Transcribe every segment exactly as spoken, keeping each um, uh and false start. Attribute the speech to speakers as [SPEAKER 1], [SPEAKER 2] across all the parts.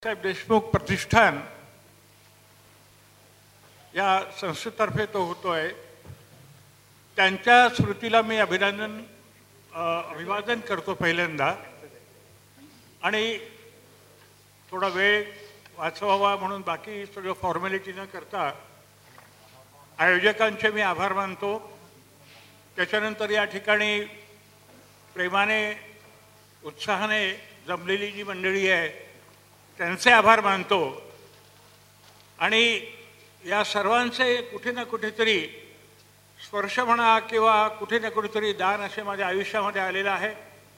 [SPEAKER 1] साहेब देशमुख प्रतिष्ठान या संस्थेतर्फे तो होतोय. त्यांच्या स्मृतीला मी अभिनंदन अभिवादन करतो पहिल्यांदा. आणि थोडा वेळ वाचवावा म्हणून बाकी सगळं फॉर्मॅलिटी न करता आयोजकांचे मी आभार मानतो. त्याच्यानंतर या ठिकाणी प्रेमाने उत्साहाने जमलेली जी मंडळी आहे त्यांचे आभार मानतो. आणि या सर्वांचे कुठे ना कुठेतरी स्पर्श म्हणा किंवा कुठे ना कुठेतरी दान असे माझ्या आयुष्यामध्ये आलेलं आहे.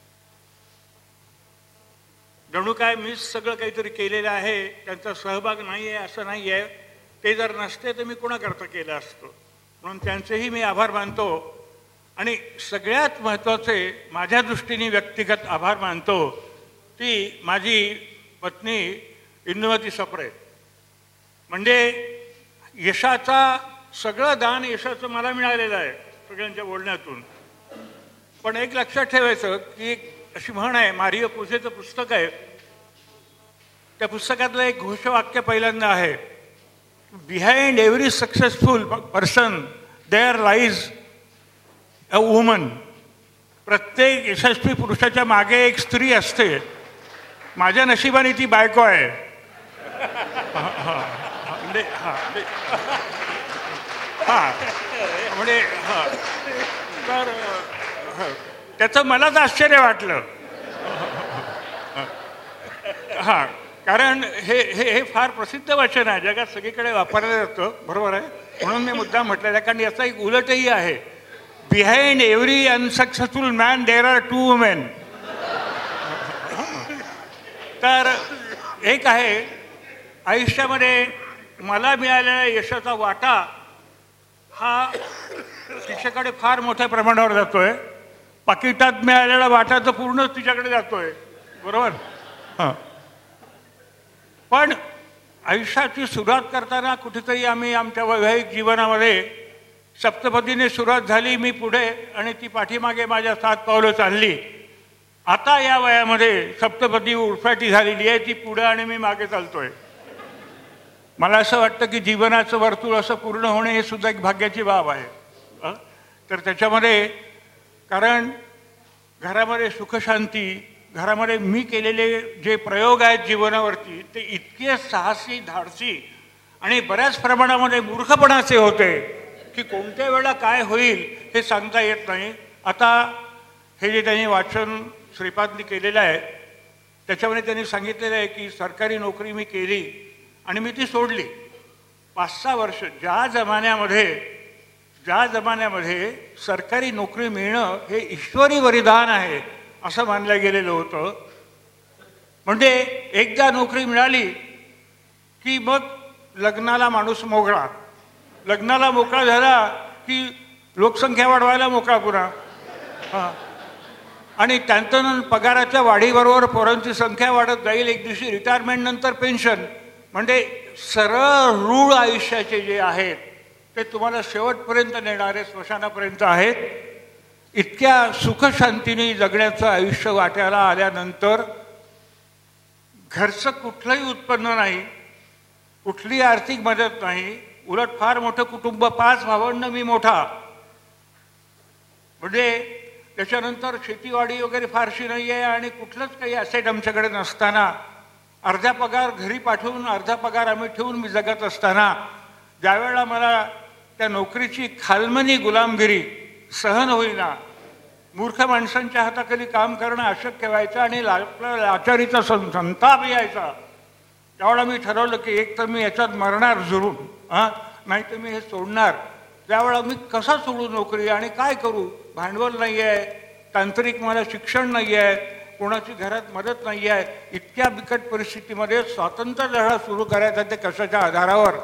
[SPEAKER 1] जणू काय मीच सगळं काहीतरी केलेलं आहे, त्यांचा सहभाग नाही आहे असं नाही आहे. ते जर नसते तर मी कोणाकरता केलं असतं. म्हणून त्यांचेही मी आभार मानतो. आणि सगळ्यात महत्त्वाचे माझ्या दृष्टीने व्यक्तिगत आभार मानतो ती माझी पत्नी इंदुमती सप्रे. म्हणजे यशाचा सगळं दान यशाचं मला मिळालेलं आहे सगळ्यांच्या बोलण्यातून. पण एक लक्षात ठेवायचं की एक अशी म्हण आहे, मारियो पुझेचं पुस्तक आहे, त्या पुस्तकातलं एक घोषवाक्य पहिल्यांदा आहे, behind every successful person there lies a woman. प्रत्येक यशस्वी पुरुषाच्या मागे एक स्त्री असते. माझ्या नशिबाने ती बायको आहे. म्हणजे हां हां म्हणजे हां तर त्याचं मलाच आश्चर्य वाटलं. हां कारण हे हे हे फार प्रसिद्ध वचन आहे, जगात सगळीकडे वापरलं जातं. बरोबर आहे. म्हणून मी मुद्दा म्हटलेला आहे. कारण याचा एक उलटही आहे, behind every unsuccessful man there are two women. तर एक आहे आयुष्यामध्ये मला मिळालेल्या यशाचा वाटा हा तिच्याकडे फार मोठ्या प्रमाणावर जातोय. पाकिटात मिळालेला वाटा तर पूर्णच तिच्याकडे जातोय. बरोबर. हां पण आयुष्याची सुरुवात करताना कुठेतरी आम्ही आमच्या वैवाहिक जीवनामध्ये सप्तपदीने सुरुवात झाली, मी पुढे आणि ती पाठीमागे माझ्या सात पावलं चालली. आता या वयामध्ये सप्तपदी उडफाटी झालेली आहे, ती पुढे आणि मी मागे चालतोय. मला असं वाटतं की जीवनाचं वर्तुळ असं पूर्ण होणे हे सुद्धा एक भाग्याची बाब आहे. तर त्याच्यामध्ये कारण घरामध्ये सुखशांती, घरामध्ये मी केलेले जे प्रयोग आहेत जीवनावरती ते इतके साहसी, धाडसी आणि बऱ्याच प्रमाणामध्ये मूर्खपणाचे होते की कोणत्या वेळेला काय होईल हे सांगता येत नाही. आता हे जे त्यांनी वाचन श्रीपादनी केलेलं आहे त्याच्यामध्ये त्यांनी सांगितलेलं आहे की सरकारी नोकरी मी केली आणि मी ती सोडली. पाच सहा वर्ष ज्या जमान्यामध्ये ज्या जमान्यामध्ये सरकारी नोकरी मिळणं हे ईश्वरी वरदान आहे असं मानलं गेलेलं होतं. म्हणजे एकदा नोकरी मिळाली की मग लग्नाला माणूस मोकळा, लग्नाला मोकळा झाला की लोकसंख्या वाढवायला मोकळा पुन्हा. हां आणि त्यानंतर पगाराच्या वाढीबरोबर पोरांची संख्या वाढत जाईल. एक दिवशी रिटायरमेंट नंतर पेन्शन. म्हणजे सरळ रूळ आयुष्याचे जे आहेत ते तुम्हाला शेवटपर्यंत नेणारे स्मशानापर्यंत आहेत. इतक्या सुखशांतीने जगण्याचं आयुष्य वाट्याला आल्यानंतर घरचं कुठलंही उत्पन्न नाही, कुठली आर्थिक मदत नाही, उलट फार मोठं कुटुंब, पाच भावंड मी मोठा. म्हणजे त्याच्यानंतर शेतीवाडी वगैरे फारशी नाही आहे आणि कुठलंच काही ॲसेट आमच्याकडे नसताना, अर्धा पगार घरी पाठवून अर्धा पगार आम्ही ठेवून मी जगत असताना ज्यावेळेला मला त्या नोकरीची खालमनी गुलामगिरी सहन होईना, मूर्ख माणसांच्या हाताखाली काम करणं अशक्य व्हायचं आणि ला आपला लाचारीचा सं संताप यायचा, त्यावेळेला मी ठरवलं की एक तर मी याच्यात मरणार जुरून, हां नाही तर मी हे सोडणार. त्यावेळेला मी कसा सोडू नोकरी आणि काय करू? भांडवल नाही आहे, तांत्रिक मला शिक्षण नाही आहे, कोणाची घरात मदत नाही आहे. इतक्या बिकट परिस्थितीमध्ये स्वातंत्र्य लढा सुरू करायचा ते कशाच्या आधारावर,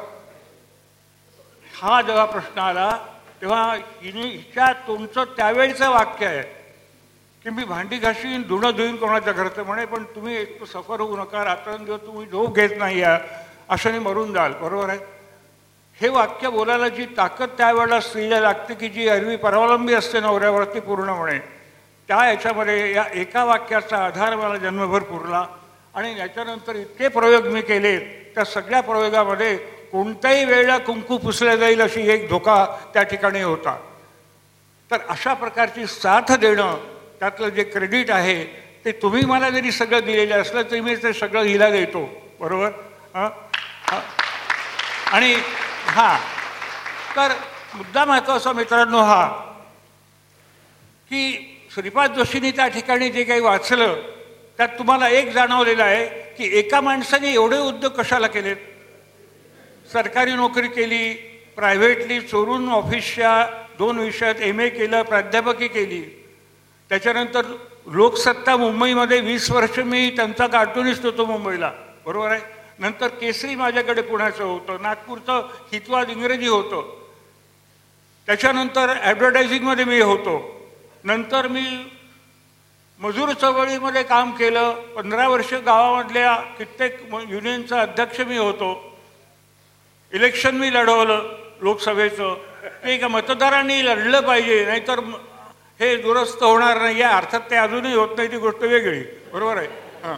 [SPEAKER 1] हा जेव्हा प्रश्न आला तेव्हा हिने हिच्या तोंडचं त्यावेळचं वाक्य आहे की मी भांडी घासीन, धुणं धुईन कोणाच्या घरचं म्हणे, पण तुम्ही एक तर सफर होऊ नका, रात्रंदिवस तुम्ही झोप घेत नाही आहे, अशाने मरून जाल. बरोबर आहे. हे वाक्य बोलायला जी ताकद त्यावेळेला स्त्रीला लागते की जी एरवी परावलंबी असते नवऱ्यावरती पूर्ण म्हणे, त्या याच्यामध्ये या एका वाक्याचा आधार मला जन्मभर पुरला. आणि याच्यानंतर इतके प्रयोग मी केले, त्या सगळ्या प्रयोगामध्ये कोणत्याही वेळेला कुंकू पुसल्या जाईल अशी एक धोका त्या ठिकाणी होता. तर अशा प्रकारची साथ देणं, त्यातलं जे क्रेडिट आहे ते तुम्ही मला जरी सगळं दिलेलं असलं तरी मी ते सगळं हिला देतो, बरोबर. हां आणि हां तर मुद्दा महत्त्वाचा मित्रांनो हा की श्रीपाद जोशींनी त्या ठिकाणी जे काही वाचलं त्यात तुम्हाला एक जाणवलेलं आहे की एका माणसाने एवढे उद्योग कशाला केलेत. सरकारी नोकरी केली, प्रायव्हेटली चोरून ऑफिसच्या दोन विषयात एम ए केलं, प्राध्यापकी केली. त्याच्यानंतर लोकसत्ता मुंबईमध्ये वीस वर्ष मी त्यांचा कार्टुनिस्ट होतो मुंबईला, बरोबर आहे. नंतर केसरी माझ्याकडे पुण्याचं होतं, नागपूरचं हितवाद इंग्रजी होतं. त्याच्यानंतर ॲडव्हर्टायझिंगमध्ये मी होतो. नंतर मी मजूर चळवळीमध्ये काम केलं. पंधरा वर्ष गावामधल्या कित्येक युनियनचा अध्यक्ष मी होतो. इलेक्शन मी लढवलं लोकसभेचं. ते का मतदारांनी लढलं पाहिजे, नाहीतर हे दुरुस्त होणार नाही आहे. अर्थात ते अजूनही होत नाही, ती गोष्ट वेगळी, बरोबर आहे. हां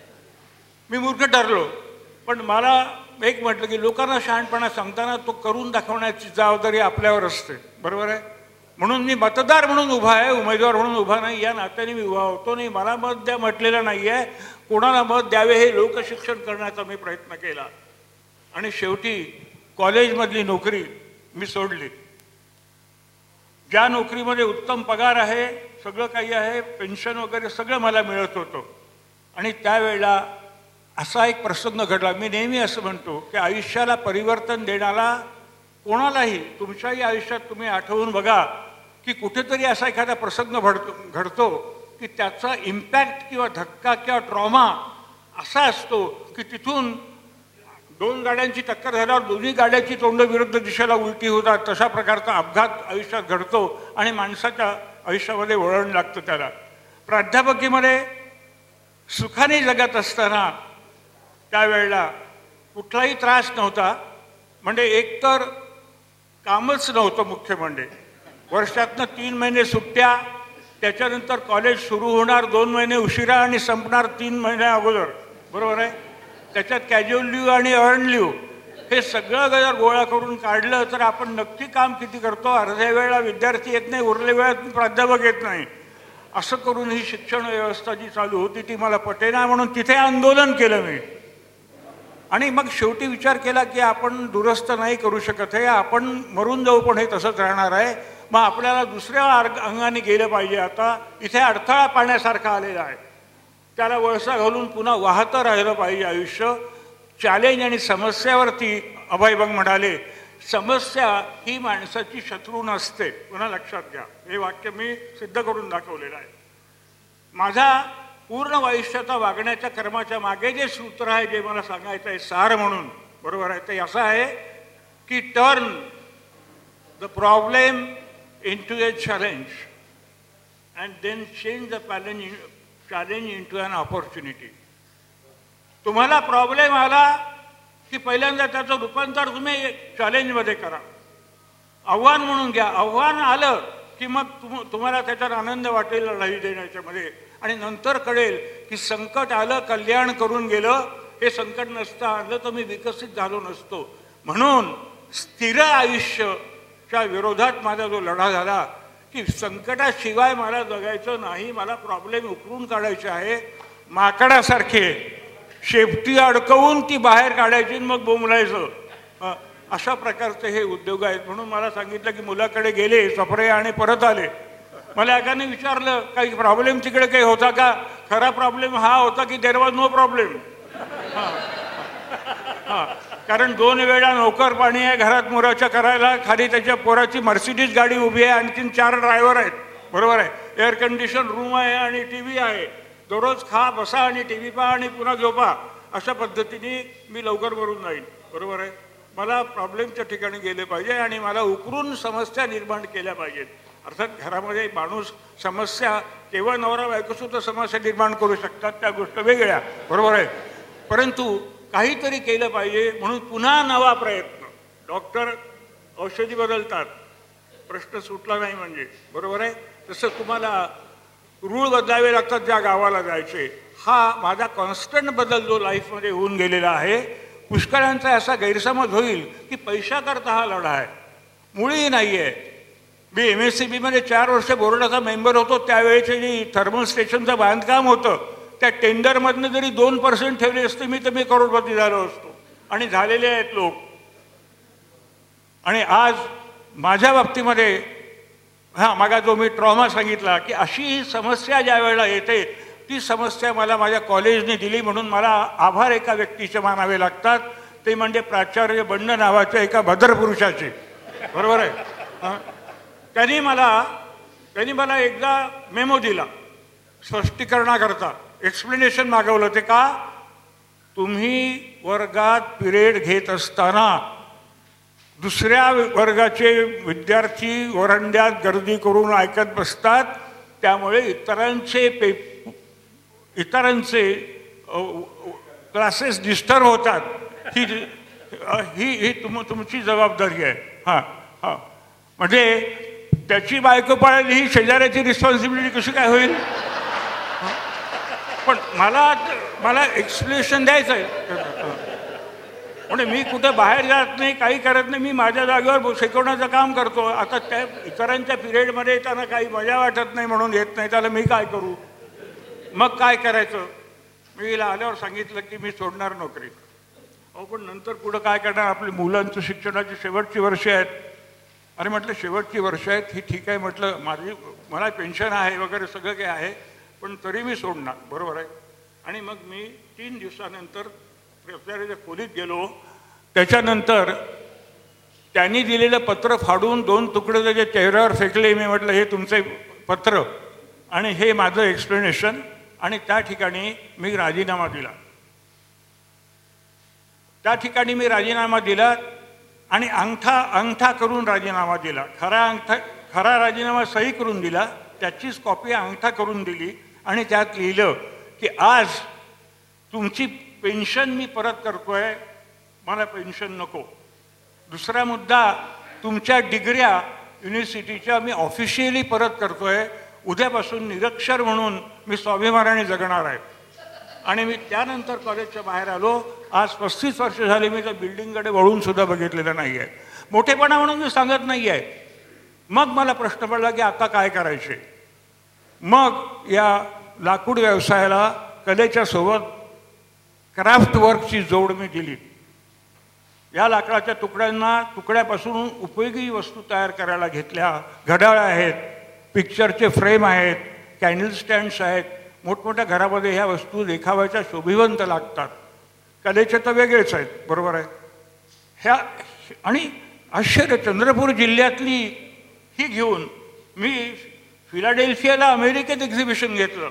[SPEAKER 1] मी मूर्ख ठरलो, पण मला एक म्हटलं की लोकांना शहाणपणा सांगताना तो करून दाखवण्याची जबाबदारी आपल्यावर असते, बरोबर आहे. म्हणून मी मतदार म्हणून उभा आहे, उमेदवार म्हणून उभा नाही. या नात्याने मी उभा होतो. नाही मला मत द्या म्हटलेलं नाही आहे. कोणाला मत द्यावे हे लोकशिक्षण करण्याचा मी प्रयत्न केला. आणि शेवटी कॉलेजमधली नोकरी मी सोडली. ज्या नोकरीमध्ये उत्तम पगार आहे, सगळं काही आहे, पेन्शन वगैरे सगळं मला मिळत होतं. आणि त्यावेळेला असा एक प्रसंग घडला. मी नेहमी असं म्हणतो की आयुष्याला परिवर्तन देणारा कोणालाही तुमच्याही आयुष्यात तुम्ही आठवून बघा की कुठेतरी असा एखादा प्रसंग घडतो घडतो की त्याचा इम्पॅक्ट किंवा धक्का किंवा ट्रॉमा असा असतो की तिथून दोन गाड्यांची टक्कर झाल्यावर दोन्ही गाड्याची तोंड विरुद्ध दिशेला उलटी होतात. तशा प्रकारचा अपघात आयुष्यात घडतो आणि माणसाच्या आयुष्यामध्ये वळण लागतं त्याला. प्राध्यापकीमध्ये सुखाने जगत असताना त्यावेळेला कुठलाही त्रास नव्हता. म्हणजे एकतर कामच नव्हतं, मुख्य म्हणजे वर्षातनं तीन महिने सुट्ट्या, त्याच्यानंतर कॉलेज सुरू होणार दोन महिने उशिरा आणि संपणार तीन महिन्या अगोदर, बरोबर आहे. त्याच्यात कॅज्युअल लिव्ह आणि अर्न लिव्ह हे सगळं जर गोळा करून काढलं तर आपण नक्की काम किती करतो. अर्ध्या वेळेला विद्यार्थी येत नाही, उरल्या वेळात प्राध्यापक येत नाही. असं करून ही शिक्षण व्यवस्था जी चालू होती ती मला पटेना, म्हणून तिथे आंदोलन केलं मी. आणि मग शेवटी विचार केला की आपण दुरुस्त नाही करू शकत आहे, आपण मरून जाऊ पण हे तसंच राहणार आहे. मग आपल्याला दुसऱ्या अंगाने गेलं पाहिजे. आता इथे अडथळा पाण्यासारखा आलेला आहे, त्याला वळसा घालून पुन्हा वाहतं राहिलं पाहिजे आयुष्य. चॅलेंज आणि समस्यावरती अभयभंग म्हणाले, समस्या ही माणसाची शत्रू नसते. पुन्हा लक्षात घ्या, हे वाक्य मी सिद्ध करून दाखवलेलं आहे. माझा पूर्ण आयुष्याचा वागण्याच्या कर्माच्या मागे जे सूत्र आहे, जे मला सांगायचं आहे सार म्हणून, बरोबर आहे, ते असं आहे की turn the problem into a challenge and then change the challenge challenge into an opportunity. तुम्हाला प्रॉब्लेम आला की पहिल्यांदा त्याचं रूपांतर तुम्ही चॅलेंजमध्ये करा, आव्हान म्हणून घ्या. आव्हान आलं की मग तुम तुम्हाला त्याच्यात आनंद वाटेल लढाई देण्याच्यामध्ये. आणि नंतर कळेल की संकट आलं, कल्याण करून गेलं. हे संकट नसतं आलं तर मी विकसित झालो नसतो. म्हणून स्थिर आयुष्याच्या विरोधात माझा जो लढा झाला की संकटाशिवाय मला जगायचं नाही, मला प्रॉब्लेम उकरून काढायचे आहे. माकडासारखे शेपटी अडकवून ती बाहेर काढायची मग बोंबलायचं, अशा प्रकारचे हे उद्योग आहेत. म्हणून मला सांगितलं की मुलाकडे गेले सफरे आणि परत आले. मला एकाने विचारलं काही प्रॉब्लेम तिकडे काही होता का. खरा प्रॉब्लेम हा होता की देर वॉज नो प्रॉब्लेम. हां हां कारण दोन वेळा नोकर पाणी आहे घरात मुराच्या करायला, खाली त्याच्या पोराची मर्सिडीज गाडी उभी आहे, आणखीन चार ड्रायव्हर आहेत, बरोबर आहे. एअर कंडिशन रूम आहे आणि टी व्ही आहे. दररोज खा बसा आणि टी व्ही पहा आणि पुन्हा झोपा. अशा पद्धतीने मी लवकर मरून जाईन, बरोबर आहे. मला प्रॉब्लेमच्या ठिकाणी गेले पाहिजे आणि मला उकरून समस्या निर्माण केल्या पाहिजेत. अर्थात घरामध्ये माणूस समस्या केवळ नवरा बायको सुद्धा समस्या निर्माण करू शकतात, त्या गोष्ट वेगळ्या, बरोबर आहे. परंतु काहीतरी केलं पाहिजे म्हणून पुन्हा नवा प्रयत्न. डॉक्टर औषधी बदलतात, प्रश्न सुटला नाही म्हणजे, बरोबर आहे. तसं तुम्हाला रूळ बदलावे लागतात ज्या गावाला जायचे. हा माझा कॉन्स्टंट बदल जो लाईफमध्ये होऊन गेलेला आहे. पुष्कळांचा असा गैरसमज होईल की पैशाकरता हा लढा आहे, मुळी नाही आहे. मी एम एस सी बीमध्ये चार वर्ष बोर्डाचा मेंबर होतो. त्यावेळेचे जे थर्मल स्टेशनचं बांधकाम होतं त्या टेंडरमधनं जरी दोन पर्सेंट ठेवले असते मी तर मी करोडपती झालो असतो. आणि झालेले आहेत लोक. आणि आज माझ्या बाबतीमध्ये हां मागा जो मी ट्रॉमा सांगितला की अशी ही समस्या ज्या वेळेला येते ती समस्या मला माझ्या कॉलेजने दिली, म्हणून मला आभार एका व्यक्तीचे मानावे लागतात. ते म्हणजे प्राचार्य बंड नावाच्या एका भद्रपुरुषाचे. बरोबर आहे. हां त्यांनी मला त्यांनी मला एकदा मेमो दिला स्पष्टीकरणाकरता. एक्सप्लेनेशन मागवलं. ते का? तुम्ही वर्गात पिरियड घेत असताना दुसऱ्या वर्गाचे विद्यार्थी वरांड्यात गर्दी करून ऐकत बसतात, त्यामुळे इतरांचे पे इतरांचे क्लासेस डिस्टर्ब होतात. ही ही ही तुम तुमची जबाबदारी आहे. हां हां म्हणजे त्याची बायको पाळली ही शेजाऱ्याची रिस्पॉन्सिबिलिटी कशी काय होईल? पण मला मला एक्सप्लेनेशन द्यायचं आहे. म्हणजे मी कुठं बाहेर जात नाही, काही करत नाही. मी माझ्या जागेवर शिकवण्याचं काम करतो. आता त्या इतरांच्या पिरियडमध्ये त्यांना काही मजा वाटत नाही म्हणून येत नाही, त्याला मी काय करू? मग काय करायचं? मी हिला आल्यावर सांगितलं की मी सोडणार नोकरी. अहो पण नंतर पुढं काय करणार? आपली मुलांचं शिक्षणाची शेवटची वर्ष आहेत. अरे म्हटलं शेवटची वर्ष आहेत ही ठीक आहे. म्हटलं माझी मला पेन्शन आहे वगैरे सगळं काही आहे, पण तरी मी सोडणार. बरोबर आहे. आणि मग मी तीन दिवसानंतर प्राचार्याच्या खोलीत गेलो. त्याच्यानंतर त्यांनी दिलेलं पत्र फाडून दोन तुकडे त्याच्या चेहऱ्यावर फेकले. मी म्हटलं हे तुमचे पत्र आणि हे माझं एक्सप्लेनेशन. आणि त्या ठिकाणी मी राजीनामा दिला. त्या ठिकाणी मी राजीनामा दिला आणि अंगठा अंगठा करून राजीनामा दिला. खरा अंगठा खरा राजीनामा सही करून दिला, त्याचीच कॉपी अंगठा करून दिली आणि त्यात लिहिलं की आज तुमची पेन्शन मी परत करतोय, मला पेन्शन नको. दुसरा मुद्दा, तुमच्या डिग्र्या युनिव्हर्सिटीच्या मी ऑफिशियली परत करतोय. उद्यापासून निरक्षर म्हणून मी स्वाभिमानाने जगणार आहे. आणि मी त्यानंतर कॉलेजच्या बाहेर आलो. आज पस्तीस वर्ष झाली मी त्या बिल्डिंगकडे वळून सुद्धा बघितलेलं नाही आहे. मोठेपणा म्हणून मी सांगत नाही आहे. मग मला प्रश्न पडला की आता काय करायचे. मग या लाकूड व्यवसायाला कलेच्या सोबत क्राफ्ट वर्कची जोड मी दिली. या लाकडाच्या तुकड्यांना तुकड्यापासून उपयोगी वस्तू तयार करायला घेतल्या. घड्याळ आहेत, पिक्चरचे फ्रेम आहेत, कॅन्डल स्टँड्स आहेत. मोठमोठ्या घरामध्ये ह्या वस्तू देखाव्याच्या शोभिवंत लागतात. कलेचे तर वेगळेच आहेत. बरोबर आहे. ह्या आणि आश्चर्य, चंद्रपूर जिल्ह्यातली ही घेऊन मी फिलाडेल्फियाला अमेरिकेत एक्झिबिशन घेतलं.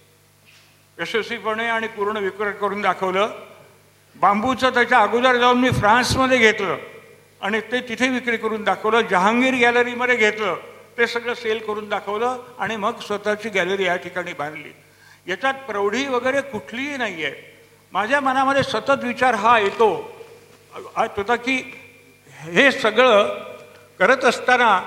[SPEAKER 1] यशस्वीपणे आणि पूर्ण विक्रय करून दाखवलं. बांबूचं त्याच्या अगोदर जाऊन मी फ्रान्समध्ये घेतलं आणि ते तिथे विक्री करून दाखवलं. जहांगीर गॅलरीमध्ये घेतलं, ते सगळं सेल करून दाखवलं आणि मग स्वतःची गॅलरी या ठिकाणी बांधली. याच्यात प्रौढी वगैरे कुठलीही नाही आहे. माझ्या मनामध्ये सतत विचार हा येतो होता की हे सगळं करत असताना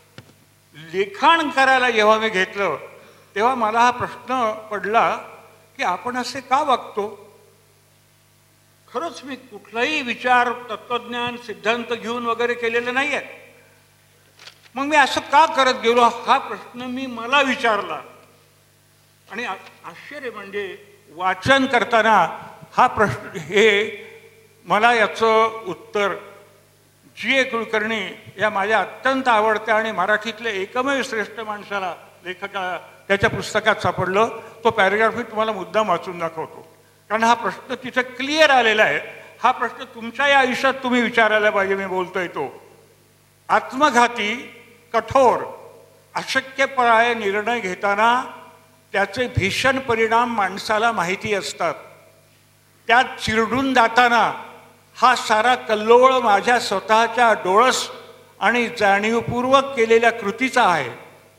[SPEAKER 1] लिखाण करायला जेव्हा मी घेतलं तेव्हा मला हा प्रश्न पडला की आपण असे का वागतो. खरंच मी कुठलाही विचार, तत्त्वज्ञान, सिद्धांत घेऊन वगैरे केलेलं नाही आहे. मग मी असं का करत गेलो हा प्रश्न मी मला विचारला. आणि आश्चर्य म्हणजे वाचन करताना हा प्रश्न हे मला याचं उत्तर जी ए कुलकर्णी या माझ्या अत्यंत आवडत्या आणि मराठीतल्या एकमेव श्रेष्ठ माणसाला, लेखकाला त्याच्या पुस्तकात सापडलं. तो पॅरेग्राफ मी तुम्हाला मुद्दाम वाचून दाखवतो, कारण हा प्रश्न तिथे क्लिअर आलेला आहे. हा प्रश्न तुमच्याही आयुष्यात तुम्ही विचारायला पाहिजे. मी बोलतोय तो आत्मघाती, कठोर, अशक्यप्राय निर्णय घेताना त्याचे भीषण परिणाम माणसाला माहिती असतात. त्यात चिरडून जाताना हा सारा कल्लोळ माझ्या स्वतःच्या डोळस आणि जाणीवपूर्वक केलेल्या कृतीचा आहे.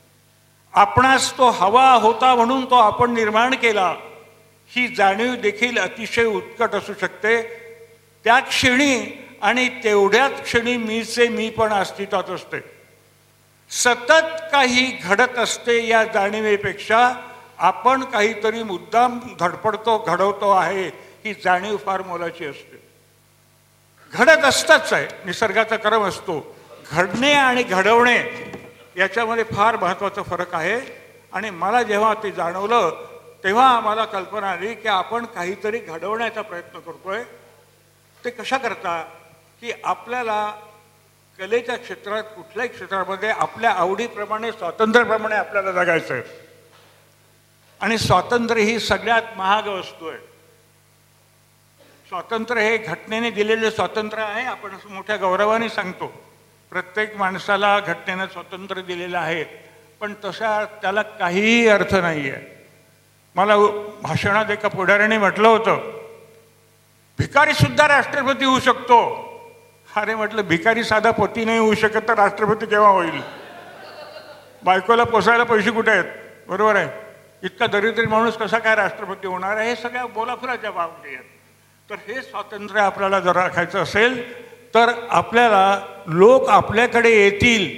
[SPEAKER 1] आपणास तो हवा होता म्हणून तो आपण निर्माण केला, ही जाणीव देखील अतिशय उत्कट असू शकते. त्या क्षणी आणि तेवढ्याच क्षणी मीचे मी पण अस्तित्वात असते. सतत काही घडत असते या जाणीवेपेक्षा आपण काहीतरी मुद्दाम धडपडतो घडवतो आहे ही जाणीव फार मोलाची असते. घडत असताच आहे, निसर्गाचा क्रम असतो. घडणे आणि घडवणे याच्यामध्ये फार महत्त्वाचा फरक आहे. आणि मला जेव्हा ते जाणवलं तेव्हा मला कल्पना आली की आपण काहीतरी घडवण्याचा प्रयत्न करतोय. ते कशा करता की आपल्याला कलेच्या क्षेत्रात कुठल्याही क्षेत्रामध्ये आपल्या आवडीप्रमाणे स्वातंत्र्याप्रमाणे आपल्याला जगायचं आहे. आणि स्वातंत्र्य ही सगळ्यात महाग वस्तू आहे. स्वातंत्र्य हे घटनेने दिलेले स्वातंत्र्य आहे. आपण असं मोठ्या गौरवाने सांगतो प्रत्येक माणसाला घटनेनं स्वातंत्र्य दिलेलं आहे, पण तसा त्याला काहीही अर्थ नाही आहे. मला भाषणात एका पुढाऱ्याने म्हटलं होतं, भिकारी सुद्धा राष्ट्रपती होऊ शकतो. अरे म्हटलं, भिकारी साधा पती नाही होऊ शकत तर राष्ट्रपती केव्हा होईल? बायकोला पोसायला पैसे कुठे आहेत? बरोबर आहे. इतका दरिद्री माणूस कसा काय राष्ट्रपती होणार आहे? हे सगळ्या बोलाफुराच्या बाबती आहेत. तर हे स्वातंत्र्य आपल्याला जर राखायचं असेल तर आपल्याला लोक आपल्याकडे येतील.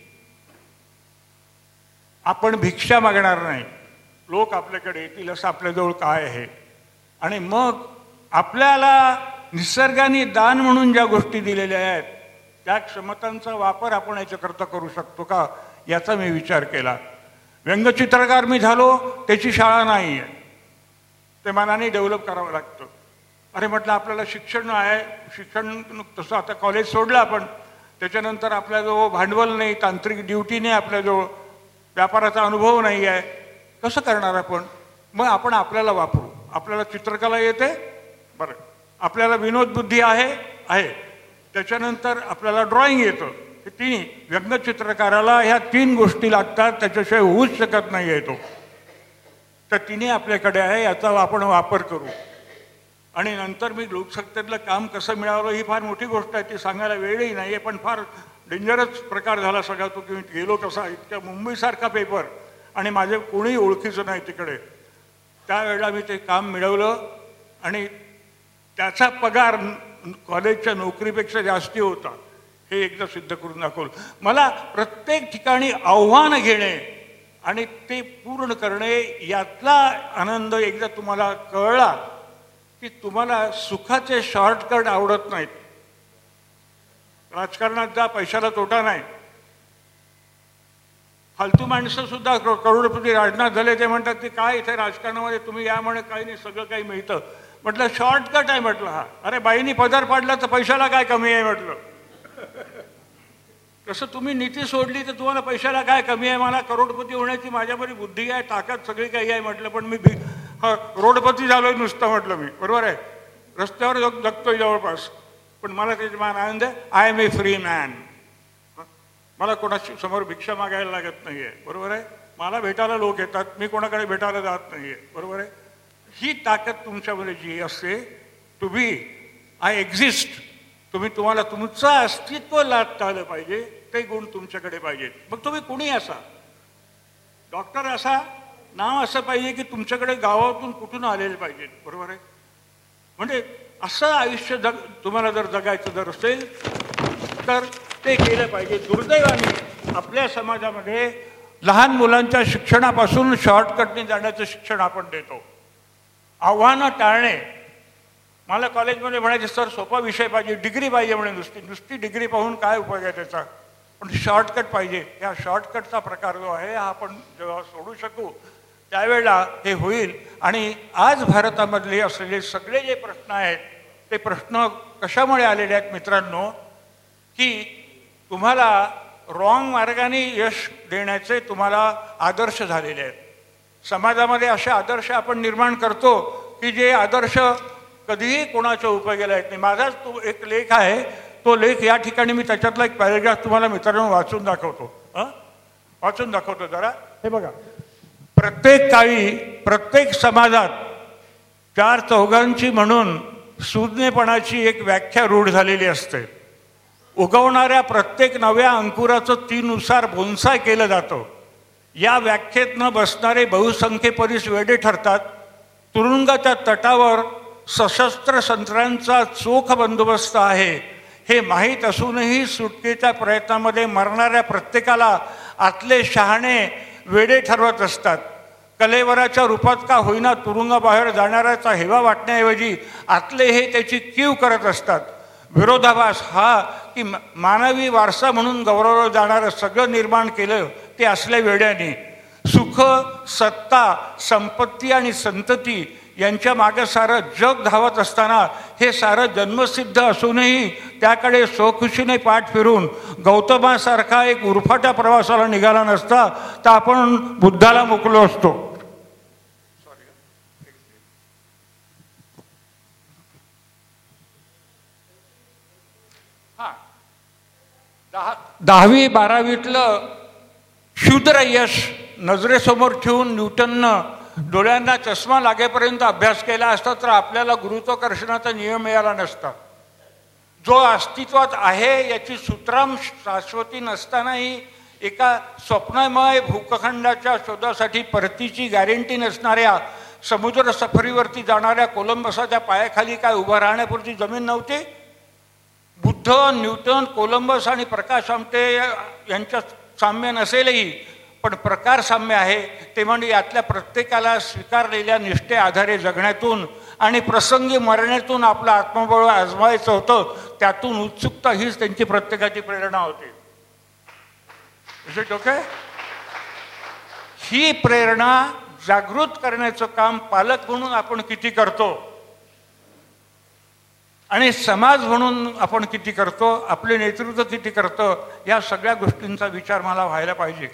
[SPEAKER 1] आपण भिक्षा मागणार नाही, लोक आपल्याकडे येतील असं आपल्याजवळ काय आहे. आणि मग आपल्याला निसर्गाने दान म्हणून ज्या गोष्टी दिलेल्या आहेत त्या क्षमतांचा वापर आपण याच्याकरता करू शकतो का याचा मी विचार केला. व्यंगचित्रकार मी झालो, त्याची शाळा नाही आहे, ते मनाने डेव्हलप करावं लागतं. अरे म्हटलं, आपल्याला शिक्षण आहे, शिक्षण तसं आता कॉलेज सोडलं आपण, त्याच्यानंतर आपल्याजवळ भांडवल नाही, तांत्रिक ड्युटी नाही, आपल्याजवळ व्यापाराचा अनुभव नाही आहे, कसं करणार आपण? मग आपण आपल्याला वापरू. आपल्याला चित्रकला येते, बरं, आपल्याला विनोदबुद्धी आहे आहे त्याच्यानंतर आपल्याला ड्रॉइंग येतं. हे तिन्ही व्यंगचित्रकाराला ह्या तीन गोष्टी लागतात, त्याच्याशिवाय होऊच शकत नाही आहे तो. तर तिन्ही आपल्याकडे आहे, याचा आपण वापर करू. आणि नंतर मी लोकसत्तेतलं काम कसं मिळालं ही फार मोठी गोष्ट आहे, ती सांगायला वेळही नाही आहे, पण फार डेंजरस प्रकार झाला सगळा तो की मी गेलो कसा. इतक्या मुंबईसारखा पेपर आणि माझे कोणीही ओळखीचं नाही तिकडे. त्यावेळेला मी ते काम मिळवलं आणि त्याचा पगार कॉलेजच्या नोकरीपेक्षा जास्ती होता. हे एकदा सिद्ध करून दाखवलं. मला प्रत्येक ठिकाणी आव्हान घेणे आणि ते पूर्ण करणे यातला आनंद एकदा तुम्हाला कळला की तुम्हाला सुखाचे शॉर्टकट आवडत नाहीत. राजकारणात जा, पैशाला तोटा नाही. फालतू माणसं सुद्धा करोडपती राजनाथ झाले, ते म्हणतात की काय इथे राजकारणामध्ये तुम्ही या म्हणे काही नाही, सगळं काही मिळतं. म्हटलं शॉर्टकट आहे म्हटलं हा. अरे बाईनी पदार पाडला तर पैशाला काय कमी आहे म्हटलं. तसं तुम्ही नीती सोडली तर तुम्हाला पैशाला काय कमी आहे? मला करोडपती होण्याची माझ्यामध्ये बुद्धी आहे, ताकद सगळी काही आहे म्हटलं, पण मी भी हा करोडपती झालोय नुसतं म्हटलं मी. बरोबर आहे, रस्त्यावर जग जगतोय जवळपास, पण मला त्याची मान आनंद आहे. I am a free man. मला कोणाची समोर भिक्षा मागायला लागत नाही आहे. बरोबर आहे. मला भेटायला लोक येतात, मी कोणाकडे भेटायला जात नाही आहे. बरोबर आहे. ही ताकद तुमच्यामध्ये जी असते, टू बी आय एक्झिस्ट, तुम्ही तुम्हाला तुमचं अस्तित्व लादता आलं पाहिजे, ते गुण तुमच्याकडे पाहिजेत. मग तुम्ही कोणी असा, डॉक्टर असा, नाव असं पाहिजे की तुमच्याकडे गावातून कुठून आलेले पाहिजेत. बरोबर आहे. म्हणजे असं आयुष्य जग तुम्हाला जर जगायचं जर असेल तर ते केलं पाहिजे. दुर्दैवाने आपल्या समाजामध्ये लहान मुलांच्या शिक्षणापासून शॉर्टकटने जाण्याचं शिक्षण आपण देतो. आव्हानं टाळणे. मला कॉलेजमध्ये म्हणायचे, सर सोपा विषय पाहिजे, डिग्री पाहिजे म्हणे, नुसती नुसती डिग्री पाहून काय उपयोग आहे त्याचा, पण शॉर्टकट पाहिजे. या शॉर्टकटचा प्रकार जो आहे हा आपण जेव्हा सोडू शकू त्यावेळेला हे होईल. आणि आज भारतामधले असलेले सगळे जे प्रश्न आहेत ते प्रश्न कशामुळे आलेले आहेत मित्रांनो, की तुम्हाला रॉंग मार्गाने यश देण्याचे तुम्हाला आदर्श झालेले आहेत. समाजामध्ये असे आदर्श आपण निर्माण करतो की जे आदर्श कधीही कोणाच्या उपयोगाला येत नाही. माझाच तो एक लेख आहे, तो लेख या ठिकाणी मी त्याच्यातला एक पॅरेग्राफ तुम्हाला मित्रांनो वाचून दाखवतो. हां, वाचून दाखवतो जरा. हे बघा, प्रत्येक काळी प्रत्येक समाजात चार चौघांची म्हणून सुज्ञपणाची एक व्याख्या रूढ झालेली असते. उगवणाऱ्या प्रत्येक नव्या अंकुराचं तीनुसार बोन्साय केलं जातं. या व्याख्येत न बसणारे बहुसंख्येपरीस वेडे ठरतात. तुरुंगाच्या तटावर सशस्त्र संत्रांचा चोख बंदोबस्त आहे हे माहीत असूनही सुटकेच्या प्रयत्नामध्ये मरणाऱ्या प्रत्येकाला आतले शहाणे वेडे ठरवत असतात. कलेवराच्या रूपात का होईना तुरुंगाबाहेर जाणाऱ्याचा हेवा वाटण्याऐवजी आतले हे त्याची कीव करत असतात. विरोधाभास हा की मानवी वारसा म्हणून गौरवलं जाणारं सगळं निर्माण केलं ते असल्या वेड्याने. सुख, सत्ता, संपत्ती आणि संतती यांच्या मागे सारं जग धावत असताना हे सारं जन्मसिद्ध असूनही त्याकडे स्वखुशीने पाठ फिरून गौतमासारखा एक उरफाट्या प्रवासाला निघाला नसता तर आपण बुद्धाला मुकलो असतो. हा दहा दहावी बारावीतलं क्षुद्र यश नजरेसमोर ठेवून न्यूटननं डोळ्यांना चष्मा लागेपर्यंत अभ्यास केला असता तर आपल्याला गुरुत्वाकर्षणाचा नियम मिळाला नसता. जो अस्तित्वात आहे याची सूत्रांश शाश्वती नसतानाही एका स्वप्नमय भूखंडाच्या शोधासाठी परतीची गॅरंटी नसणाऱ्या समुद्र सफरीवरती जाणाऱ्या कोलंबसाच्या पायाखाली काय उभं राहण्यापुरती जमीन नव्हती. बुद्ध, न्यूटन, कोलंबस आणि प्रकाश आमटे यांच्यात साम्य नसेलही पण प्रकार साम्य आहे. ते म्हणजे यातल्या प्रत्येकाला स्वीकारलेल्या निष्ठे आधारे जगण्यातून आणि प्रसंगी मरण्यातून आपलं आत्मबळ आजमायचं होतं. त्यातून उत्सुकता हीच त्यांची प्रत्येकाची प्रेरणा होती. Is it okay? ही प्रेरणा जागृत करण्याचं काम पालक म्हणून आपण किती करतो आणि समाज म्हणून आपण किती करतो, आपले नेतृत्व किती करतं, या सगळ्या गोष्टींचा विचार मला व्हायला पाहिजे.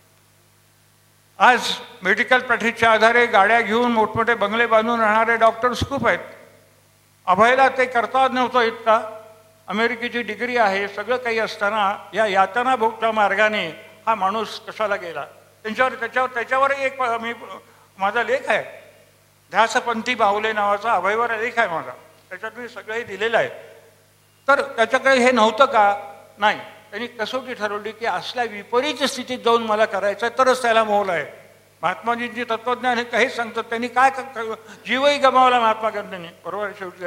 [SPEAKER 1] आज मेडिकल प्रॅक्टिसच्या आधारे गाड्या घेऊन मोठमोठे बंगले बांधून राहणारे डॉक्टर्स खूप आहेत. अभयला ते करता नव्हतं इतका. अमेरिकेची डिग्री आहे, सगळं काही असताना या यातना भोगत्या मार्गाने हा माणूस कशाला गेला. त्यांच्यावर त्याच्यावर त्याच्यावर एक मी माझा लेख आहे, ध्यासपंथी बाहुले नावाचा अभयवर लेख आहे माझा, त्याच्यात मी सगळं हे दिलेलं आहे. तर त्याच्याकडे हे नव्हतं का? नाही. त्यांनी कसोटी ठरवली की असल्या विपरीत स्थितीत जाऊन मला करायचं आहे तरच त्याला मोल आहे. महात्माजींची तत्त्वज्ञान हे काहीच सांगतात. त्यांनी काय जीवही गमावला महात्मा गांधींनी, बरोबर. शेवटी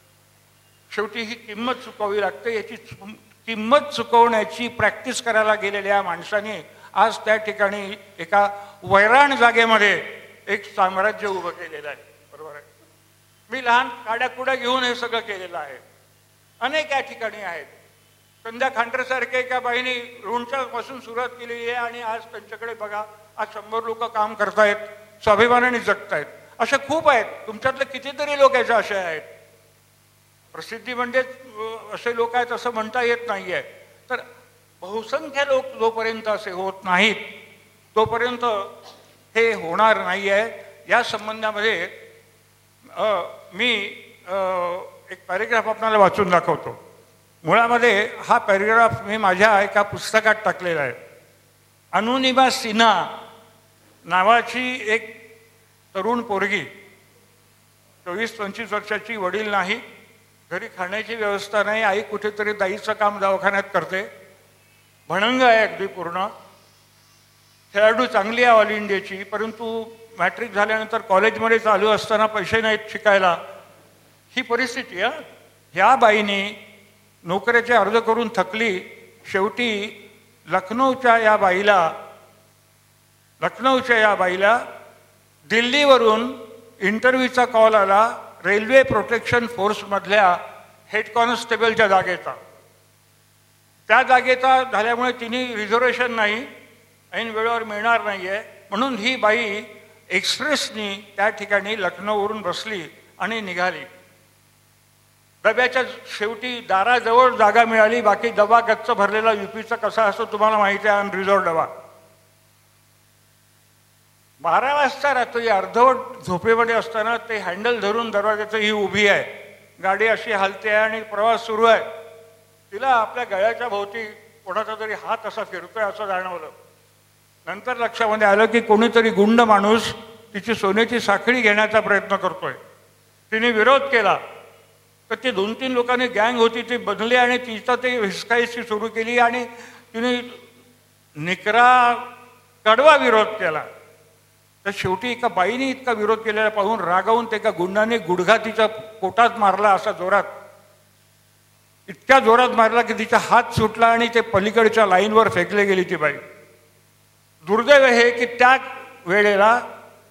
[SPEAKER 1] शेवटी ही किंमत चुकवावी लागते. याची किंमत चुकवण्याची प्रॅक्टिस करायला गेलेल्या माणसाने आज त्या ठिकाणी एका वैराण जागेमध्ये एक साम्राज्य उभं केलेलं आहे, बरोबर आहे. मी लहान काड्याकुड्या घेऊन हे सगळं केलेलं आहे. अनेक या ठिकाणी आहेत. संध्या खांडरेसारखे एका बाईने रुणच्यापासून सुरुवात केलेली आहे आणि आज त्यांच्याकडे बघा, आज शंभर लोक काम करतायत, स्वाभिमानाने जगतायत. असे खूप आहेत. तुमच्यातले कितीतरी लोक याचे असे आहेत. प्रसिद्धी म्हणजे असे लोक आहेत असं म्हणता येत नाही आहे. तर बहुसंख्य लोक जोपर्यंत असे होत नाहीत तोपर्यंत हे होणार नाही आहे. या संबंधामध्ये मी एक पॅरेग्राफ आपल्याला वाचून दाखवतो. मुळामध्ये हा पॅरेग्राफ मी माझ्या एका पुस्तकात टाकलेला आहे. अनुनिमा सिन्हा नावाची एक तरुण पोरगी, चोवीस पंचवीस वर्षाची, वडील नाही, घरी खाण्याची व्यवस्था नाही, आई कुठेतरी दाईचं काम दवाखान्यात करते, भणंग आहे अगदी पूर्ण, खेळाडू चांगली आहे ऑल इंडियाची, परंतु मॅट्रिक झाल्यानंतर कॉलेजमध्ये चालू असताना पैसे नाहीत शिकायला. ही परिस्थिती आहे. ह्या बाईने नोकरीचे अर्ज करून थकली. शेवटी लखनौच्या या बाईला लखनौच्या या बाईला दिल्लीवरून इंटरव्ह्यूचा कॉल आला रेल्वे प्रोटेक्शन फोर्समधल्या हेड कॉन्स्टेबलच्या जागेचा. त्या जागेचा झाल्यामुळे तिने रिझर्वेशन नाही, ऐन वेळेवर मिळणार नाही आहे, म्हणून ही बाई एक्सप्रेसनी त्या ठिकाणी लखनौवरून बसली आणि निघाली. डब्याच्या शेवटी दाराजवळ जागा मिळाली. बाकी डबा गच्च भरलेला युपीचा कसा असतो तुम्हाला माहिती आहे, अनरिझर्व डबा. बारा वाजता रात्री अर्धवट झोपेमध्ये असताना ते हँडल धरून दरवाजाचं ही उभी आहे. गाडी अशी हलते आहे आणि प्रवास सुरू आहे. तिला आपल्या गळ्याच्या भोवती कोणाचा तरी हात असा फिरतोय असं जाणवलं. नंतर लक्षामध्ये आलं की कोणीतरी गुंड माणूस तिची सोन्याची साखळी घेण्याचा प्रयत्न करतोय. तिने विरोध केला तर ते दोन तीन लोकांनी गँग होती ती बनली आणि तिचं ते हिसकायची सुरू केली आणि तिने निकरा कडवा विरोध केला. तर शेवटी एका बाईने इतका विरोध केलेला पाहून रागावून ते एका गुंडाने गुडघा तिच्या पोटात मारला असा जोरात, इतक्या जोरात मारला की तिचा हात सुटला आणि ते पलीकडच्या लाईनवर फेकले गेली ती बाई. दुर्दैव हे की त्या वेळेला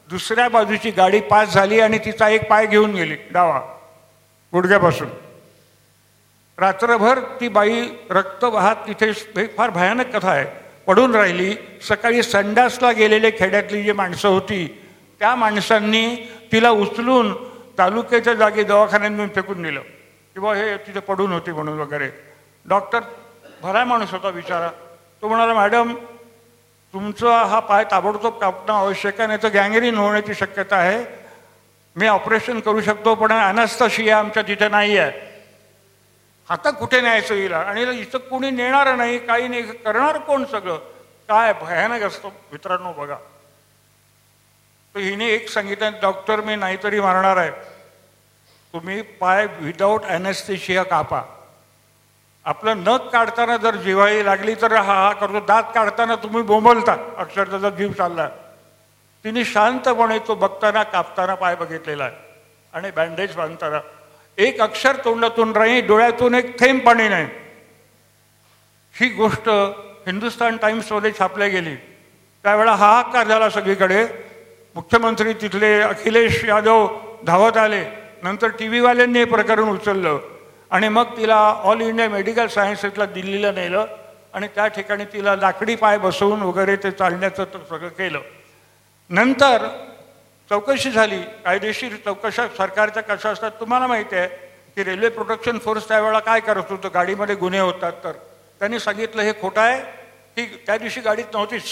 [SPEAKER 1] दुसऱ्या बाजूची गाडी पास झाली आणि तिचा एक पाय घेऊन गेली, डावा गुडघ्यापासून. रात्रभर ती बाई रक्त वाहत तिथे, फार भयानक कथा आहे, पडून राहिली. सकाळी संडासला गेलेले खेड्यातली जी माणसं होती त्या माणसांनी तिला उचलून तालुक्याच्या जागी दवाखान्यात नेऊन फेकून दिलं किंवा हे तिथे पडून होती म्हणून वगैरे. डॉक्टर भला माणूस होता बिचारा, तो म्हणाला, मॅडम तुमचा हा पाय ताबडतोब कापणं आवश्यक आहे, नाही तर गँग्रीन होण्याची शक्यता आहे. मी ऑपरेशन करू शकतो पण अॅनास्थेशिया आमच्या तिथे नाही आहे. आता कुठे न्यायचं हिला, आणि इथं कोणी नेणार नाही, काही नाही, करणार कोण सगळं. काय भयानक असतं मित्रांनो बघा. तर हिने एक सांगितलं, डॉक्टर मी नाहीतरी मारणार आहे, तुम्ही पाय विदाऊट अॅनेस्थेशिया कापा. आपलं नख काढताना जर जिव्हाळी लागली तर हा हा करतो, दात काढताना तुम्ही बोंबलता, अक्षरशः जीव चालला. तिने शांतपणे तो बघताना कापताना पाय बघितलेला आहे आणि बँडेज बांधताना एक अक्षर तोंडातून नाही, डोळ्यातून एक थेंब पाणी नाही. ही गोष्ट हिंदुस्तान टाइम्समध्ये छापल्या गेली. त्यावेळेला हाहाकार झाला सगळीकडे. मुख्यमंत्री तिथले अखिलेश यादव धावत आले. नंतर टी व्हीवाल्यांनी हे प्रकरण उचललं आणि मग तिला ऑल इंडिया मेडिकल सायन्सेसला दिल्लीला नेलं आणि त्या ठिकाणी तिला लाकडी पाय बसवून वगैरे ते चालण्याचं सगळं केलं. नंतर चौकशी झाली, कायदेशीर चौकशा सरकारच्या कशा असतात तुम्हाला माहिती आहे की रेल्वे प्रोटेक्शन फोर्स त्यावेळेला काय करत होतं, गाडीमध्ये गुन्हे होतात तर त्यांनी सांगितलं हे खोटं आहे, ही त्या दिवशी गाडीत नव्हतीच.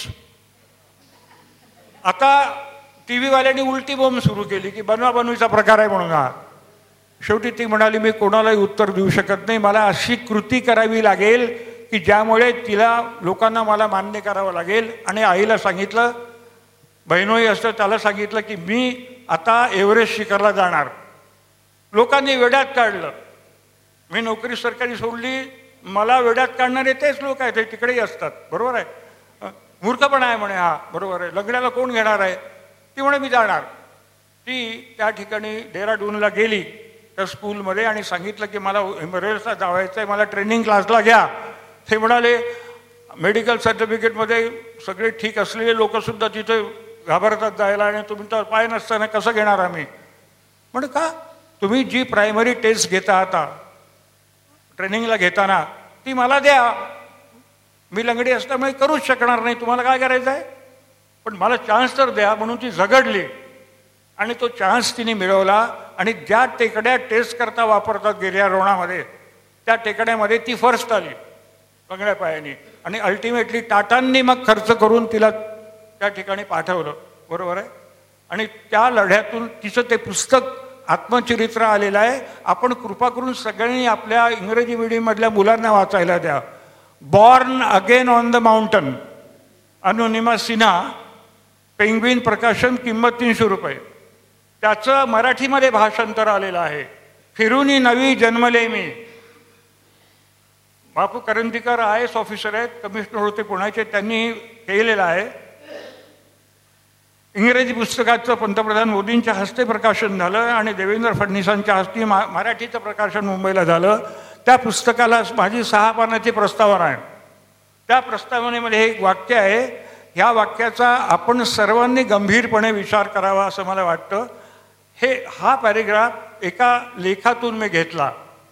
[SPEAKER 1] आता टी व्हीवाल्यांनी उलटी बॉम्ब सुरू केली की बनवा बनवीचा प्रकार आहे म्हणून. हा शेवटी ती म्हणाली, मी कोणालाही उत्तर देऊ शकत नाही, मला अशी कृती करावी लागेल की ज्यामुळे तिला लोकांना मला मान्य करावं लागेल. आणि आईला सांगितलं, बहिणोही असतं त्याला सांगितलं की मी आता एव्हरेस्ट शिखरला जाणार. लोकांनी वेड्यात काढलं. मी नोकरी सरकारी सोडली, मला वेड्यात काढणारे तेच लोक आहेत, ते तिकडेही असतात, बरोबर आहे. मूर्खपणा आहे म्हणे हा, बरोबर आहे. लग्नाला कोण घेणार आहे, ती म्हणे मी जाणार. ती त्या ठिकाणी डेहराडूनला गेली त्या स्कूलमध्ये आणि सांगितलं की मला एव्हरेस्टला जावायचं आहे, मला ट्रेनिंग क्लासला घ्या. ते म्हणाले मेडिकल सर्टिफिकेटमध्ये सगळे ठीक असलेले लोकसुद्धा तिथे घाबरतात जायला आणि तुम्ही तर पाय नसताना कसं घेणार आम्ही. म्हणजे का, तुम्ही जी प्रायमरी टेस्ट घेता आता ट्रेनिंगला घेताना ती मला द्या, मी लंगडी असल्यामुळे करूच शकणार नाही, तुम्हाला काय करायचं आहे, पण मला चान्स तर द्या. म्हणून ती झगडली आणि तो चान्स तिने मिळवला आणि ज्या टेकड्या टेस्ट करता वापरतात गिर्यारोहणामध्ये त्या टेकड्यामध्ये ती फर्स्ट आली लंगड्या पायाने. आणि अल्टिमेटली टाटांनी मग खर्च करून तिला त्या ठिकाणी पाठवलं, बरोबर आहे. आणि त्या लढ्यातून तिचं ते पुस्तक आत्मचरित्र आलेलं आहे. आपण कृपा करून सगळ्यांनी आपल्या इंग्रजी मीडियममधल्या मुलांना वाचायला द्या. Born again on the mountain, Arunima Sinha, Penguin प्रकाशन, किंमत तीनशे रुपये. त्याचं मराठीमध्ये भाषांतर आलेलं आहे. फिरूनी नवी जन्मले मी. Bapu Karandikar I S officer आहेत, कमिशनर होते पुण्याचे, त्यांनी केलेलं आहे. इंग्रजी पुस्तकाचं पंतप्रधान मोदींच्या हस्ते प्रकाशन झालं आणि देवेंद्र फडणवीसांच्या हस्ते मा मराठीचं प्रकाशन मुंबईला झालं. त्या पुस्तकाला माझी सहा पानाची प्रस्तावना आहे. त्या प्रस्तावनेमध्ये एक वाक्य आहे, ह्या वाक्याचा आपण सर्वांनी गंभीरपणे विचार करावा असं मला वाटतं. हे हा पॅरेग्राफ एका लेखातून मी घेतला.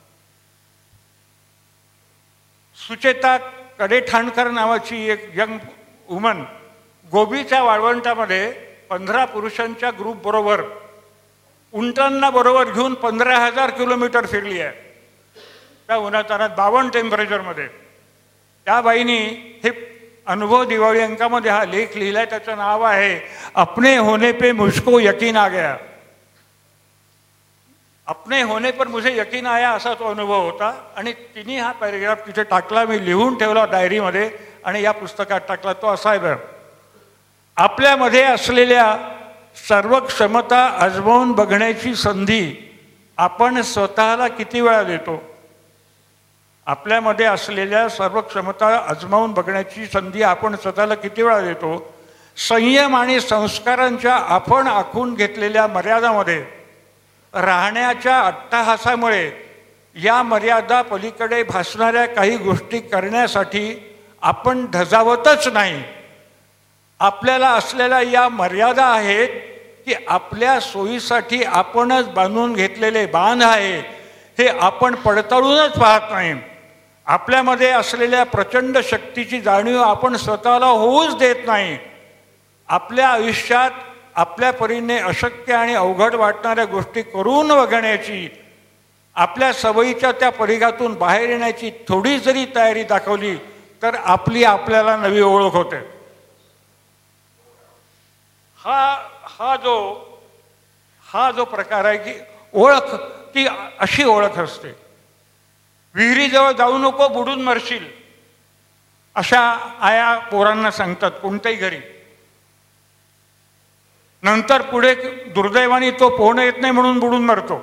[SPEAKER 1] सुचेता कडेठाणकर नावाची एक यंग वुमन गोबीच्या वाळवंटामध्ये पंधरा पुरुषांच्या ग्रुप बरोबर उंटांना बरोबर घेऊन पंधरा हजार किलोमीटर फिरली आहे त्या उन्हातानात बावन्न टेम्परेचरमध्ये. त्या बाईनी हे अनुभव दिवाळी अंकामध्ये हा लेख लिहिलाय. त्याचं नाव आहे अपने होने पे मुझको यकीन आ गया. अपने होने पर मुझे यकीन आया असा तो अनुभव होता. आणि तिने हा पॅरेग्राफ तिथे टाकला, मी लिहून ठेवला डायरीमध्ये आणि या पुस्तकात टाकला. तो असा आहे बरं, आपल्यामध्ये असलेल्या सर्व क्षमता आजमावून बघण्याची संधी आपण स्वतःला किती वेळा देतो. आपल्यामध्ये असलेल्या सर्व क्षमता आजमावून बघण्याची संधी आपण स्वतःला किती वेळा देतो. संयम आणि संस्कारांच्या आपण आखून घेतलेल्या मर्यादामध्ये राहण्याच्या अट्टहासामुळे या मर्यादा पलीकडे भासणाऱ्या काही गोष्टी करण्यासाठी आपण धजावतच नाही. आपल्याला असलेल्या या मर्यादा आहेत की आपल्या सोयीसाठी आपणच बांधून घेतलेले बांध आहे हे आपण पडताळूनच पाहत नाही. आपल्यामध्ये असलेल्या प्रचंड शक्तीची जाणीव आपण स्वतःला होऊच देत नाही. आपल्या आयुष्यात आपल्या परीने अशक्य आणि अवघड वाटणाऱ्या गोष्टी करून बघण्याची, आपल्या सवयीच्या त्या परिघातून बाहेर येण्याची थोडी जरी तयारी दाखवली तर आपली आपल्याला नवी ओळख होते. हा हा जो हा जो प्रकार आहे की ओळख, ती अशी ओळख असते. विहिरीजवळ जाऊ नको, बुडून मरशील, अशा आया पोरांना सांगतात कोणत्याही घरी. नंतर पुढे दुर्दैवाने तो पोहणं येत नाही म्हणून बुडून मरतो.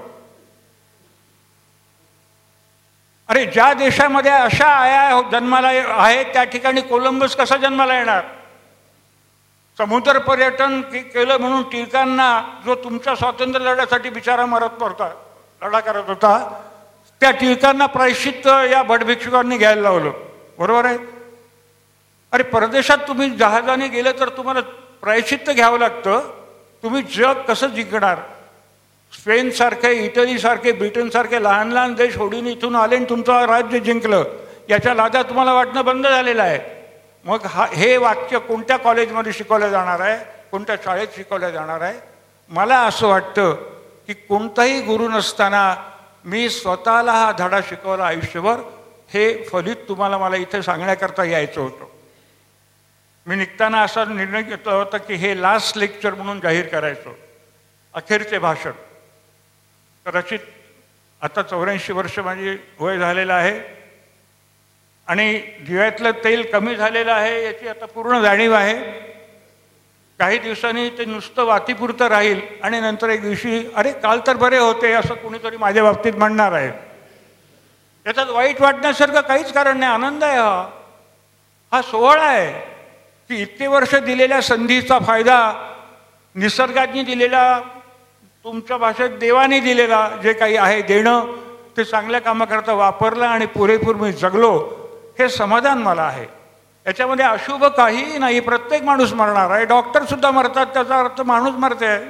[SPEAKER 1] अरे ज्या देशामध्ये अशा आया जन्माला आहेत त्या ठिकाणी कोलंबस कसा जन्माला येणार? समुद्र पर्यटन केलं म्हणून टिळकांना, जो तुमच्या स्वातंत्र्य लढ्यासाठी बिचारा मरत होता, लढा करत होता, त्या टिळकांना प्रायश्चित्त या भटभिक्षुकांनी घ्यायला लावलं. बरोबर आहे? अरे परदेशात तुम्ही जहाजाने गेले तर तुम्हाला प्रायश्चित्त घ्यावं लागतं. तुम्ही जग कसं जिंकणार? स्पेनसारखे, इटलीसारखे, ब्रिटनसारखे लहान लहान देश होडीन इथून आले आणि तुमचं राज्य जिंकलं, याच्या लादा तुम्हाला वाटणं बंद झालेलं आहे. मग हा हे वाक्य कोणत्या कॉलेजमध्ये शिकवलं जाणार आहे, कोणत्या शाळेत शिकवलं जाणार आहे? मला असं वाटतं की कोणताही गुरु नसताना मी स्वतःला हा धडा शिकवला आयुष्यभर, हे फलित तुम्हाला मला इथे सांगण्याकरता यायचं होतं. मी निघताना असा निर्णय घेतला होता की हे लास्ट लेक्चर म्हणून जाहीर करायचं, अखेरचे भाषण. कदाचित आता चौऱ्याऐंशी वर्ष माझी वय झालेलं आहे आणि दिव्यातलं तेल कमी झालेलं आहे याची आता पूर्ण जाणीव आहे. काही दिवसांनी ते नुसतं वातीपुरतं राहील आणि नंतर एक दिवशी अरे काल तर बरे होते असं कुणीतरी माझ्या बाबतीत म्हणणार आहे. याच्यात वाईट वाटण्यासारखं काहीच कारण नाही. आनंद आहे. हा हा सोहळा आहे की इतके वर्ष दिलेल्या संधीचा फायदा, निसर्गाने दिलेला, तुमच्या भाषेत देवाने दिलेला जे काही आहे देणं, ते चांगल्या कामाकरता वापरलं आणि पुरेपूर मी जगलो, हे समाधान मला आहे. याच्यामध्ये अशुभ काहीही नाही. प्रत्येक माणूस मरणार आहे. डॉक्टर सुद्धा मरतात, त्याचा अर्थ माणूस मरते आहे.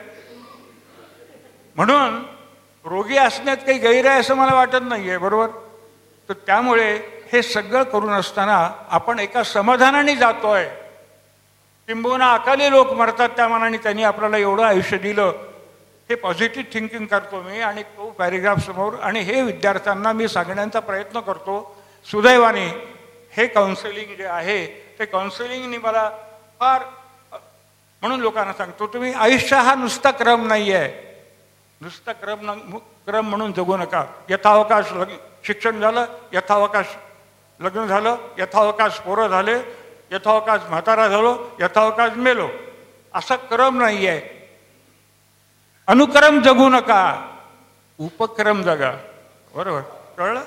[SPEAKER 1] म्हणून रोगी असण्यात काही गैर आहे असं मला वाटत नाही आहे. बरोबर? तर त्यामुळे हे सगळं करून असताना आपण एका समाधानाने जातोय. किंबहुना अकाली लोक मरतात त्या मानाने त्यांनी आपल्याला एवढं आयुष्य दिलं, हे पॉझिटिव्ह थिंकिंग करतो मी. आणि तो पॅरेग्राफ समोर, आणि हे विद्यार्थ्यांना मी सांगण्याचा प्रयत्न करतो. सुदैवाने हे काउन्सिलिंग जे आहे ते काउन्सिलिंगने मला फार, म्हणून लोकांना सांगतो तुम्ही आयुष्य हा नुसता क्रम नाही आहे. नुसता क्रम क्रम म्हणून जगू नका. यथावकाश लग्न शिक्षण झालं, यथावकाश लग्न झालं, यथावकाश पोरं झाले, यथावकाश म्हातारा झालो, यथावकाश मेलो, असा क्रम नाही आहे. अनुक्रम जगू नका, उपक्रम जगा. बरोबर? कळलं?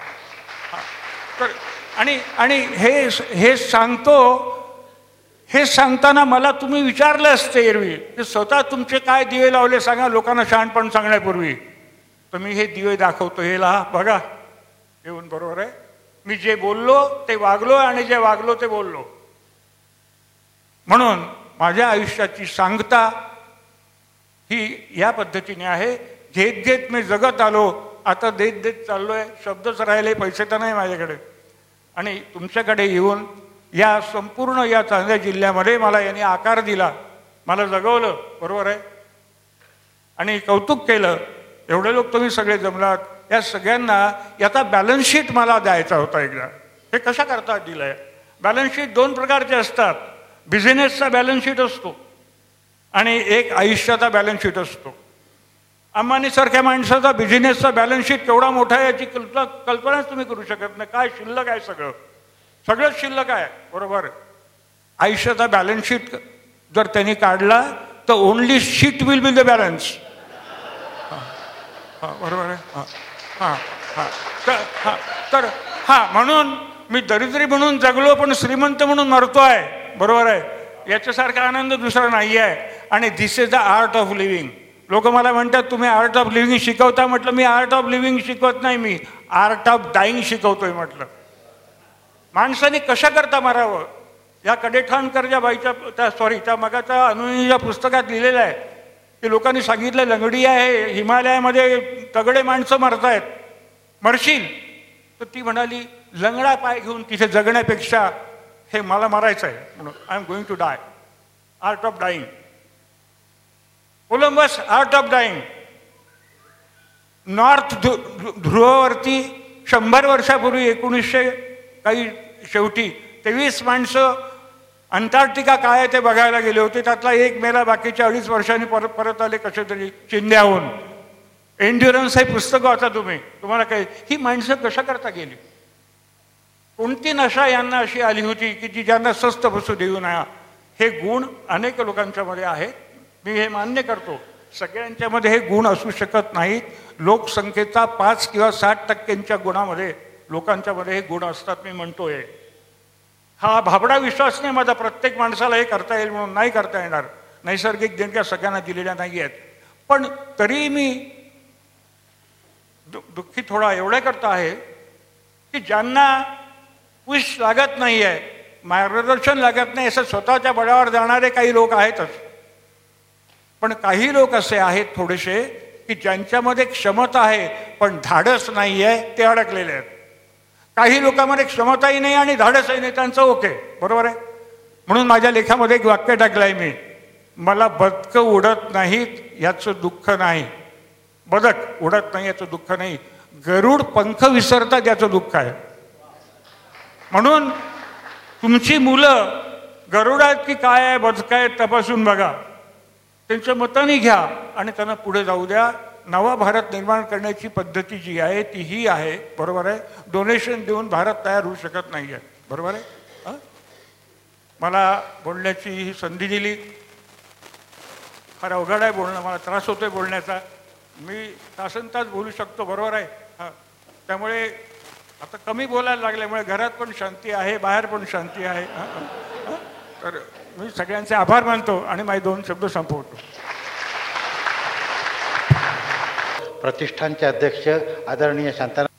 [SPEAKER 1] आणि आणि हे हे सांगतो, हे सांगताना मला तुम्ही विचारलं असते एरवी की स्वतः तुमचे काय दिवे लावले सांगा लोकांना शहाणपण सांगण्यापूर्वी. तर मी हे दिवे दाखवतो, हे ला बघा येऊन. बरोबर आहे? मी जे बोललो ते वागलो आणि जे वागलो ते बोललो. म्हणून माझ्या आयुष्याची सांगता ही या पद्धतीने आहे. घेत घेत मी जगत आलो, आता देत देत चाललोय. शब्दच राहिले, पैसे तर नाही माझ्याकडे. आणि तुमच्याकडे येऊन या संपूर्ण या चांद्या जिल्ह्यामध्ये मला यांनी आकार दिला, मला जगवलं. बरोबर आहे? आणि कौतुक केलं. एवढे लोक तुम्ही सगळे जमलात. या सगळ्यांना याचा बॅलन्स शीट मला द्यायचा होता एकदा. हे कशा करता दिलंय? बॅलन्स शीट दोन प्रकारचे असतात. बिझनेसचा बॅलन्स शीट असतो आणि एक आयुष्याचा बॅलन्स शीट असतो. अंबानीसारख्या माणसाचा बिझनेसचा बॅलन्स शीट केवढा मोठा आहे याची कल्पना कल्पनाच तुम्ही करू शकत नाही. काय शिल्लक आहे, सगळं सगळंच शिल्लक आहे. बरोबर? आयुष्याचा बॅलन्स शीट जर त्यांनी काढला तर only sheet will be the balance. हां बरोबर आहे. हां हां हां तर हां तर हां म्हणून मी दरिद्री म्हणून जगलो पण श्रीमंत म्हणून मरतो आहे. बरोबर आहे? याच्यासारखा आनंद दुसरा नाही आहे. आणि this is the art of living. लोक मला म्हणतात तुम्ही आर्ट ऑफ लिव्हिंग शिकवता. म्हटलं मी आर्ट ऑफ लिव्हिंग शिकवत नाही, मी आर्ट ऑफ डाईंग शिकवतोय. म्हटलं माणसाने कशा करता मारावं या कडेठाणकर ज्या बाईच्या त्या सॉरी त्या मगाच्या अनुनीच्या पुस्तकात लिहिलेलं आहे की लोकांनी सांगितलं लंगडी आहे, हिमालयामध्ये तगडे माणसं मरतायत, मरशील. तर ती म्हणाली लंगडा पाय घेऊन तिथे जगण्यापेक्षा हे मला मरायचं आहे म्हणून I am going to die. Art of dying. Columbus art of dying. North ध्रुवावरती शंभर वर्षापूर्वी एकोणीसशे काही शेवटी तेवीस माणसं अंटार्क्टिका काय आहे ते बघायला गेले होते. त्यातला एक मेला, बाकीच्या अडीच वर्षांनी परत परत आले कसे तरी चिंध्याहून. एन्ड्युरन्स हे पुस्तक वाचा तुम्ही, तुम्हाला काय ही माणसं कशा करता गेली. कोणती नशा यांना अशी आली होती की जी ज्यांना स्वस्त बसू देऊ नये. हे गुण अनेक लोकांच्यामध्ये आहेत, मी हे मान्य करतो. सगळ्यांच्यामध्ये हे गुण असू शकत नाहीत. लोकसंख्येचा पाच किंवा साठ टक्क्यांच्या गुणामध्ये लोकांच्यामध्ये हे गुण असतात, मी म्हणतोय. हा भाबडा विश्वास नाही माझा प्रत्येक माणसाला हे करता येईल म्हणून. नाही करता येणार. नैसर्गिक देणग्या सगळ्यांना दिलेल्या नाही आहेत. पण तरी मी दु दुःखी थोडा एवढ्या करता आहे की ज्यांना पुश लागत नाही आहे, मार्गदर्शन लागत नाही, असं स्वतःच्या बळावर जाणारे काही लोक आहेतच. पण काही लोक असे आहेत थोडेसे की ज्यांच्यामध्ये क्षमता आहे पण धाडस नाही आहे, ते अडकलेले आहेत. काही लोकांमध्ये क्षमताही नाही आणि धाडसही नाही, त्यांचं ओके, बरोबर आहे. म्हणून माझ्या लेखामध्ये एक वाक्य टाकलं आहे मी, मला बदकं उडत नाहीत याचं दुःख नाही. बदक उडत नाही याचं दुःख नाही, गरुड पंख विसरतात याचं दुःख आहे. म्हणून तुमची मुलं गरुड आहेत की काय आहे, बदक आहेत तपासून बघा, त्यांचं मताने घ्या आणि त्यांना पुढे जाऊ द्या. नवा भारत निर्माण करण्याची पद्धती जी आहे ती ही आहे, बरोबर आहे. डोनेशन देऊन भारत तयार होऊ शकत नाही आहे, बरोबर आहे. मला बोलण्याची ही संधी दिली. फार अवघड आहे बोलणं, मला त्रास होतोय बोलण्याचा. मी तासन तास बोलू शकतो, बरोबर आहे. हां, त्यामुळे आता कमी बोलायला लागल्यामुळे घरात पण शांती आहे, बाहेर पण शांती आहे. तर मी सगळ्यांचे आभार मानतो आणि माझे दोन शब्द संपवतो.
[SPEAKER 2] प्रतिष्ठानचे अध्यक्ष आदरणीय शांताराम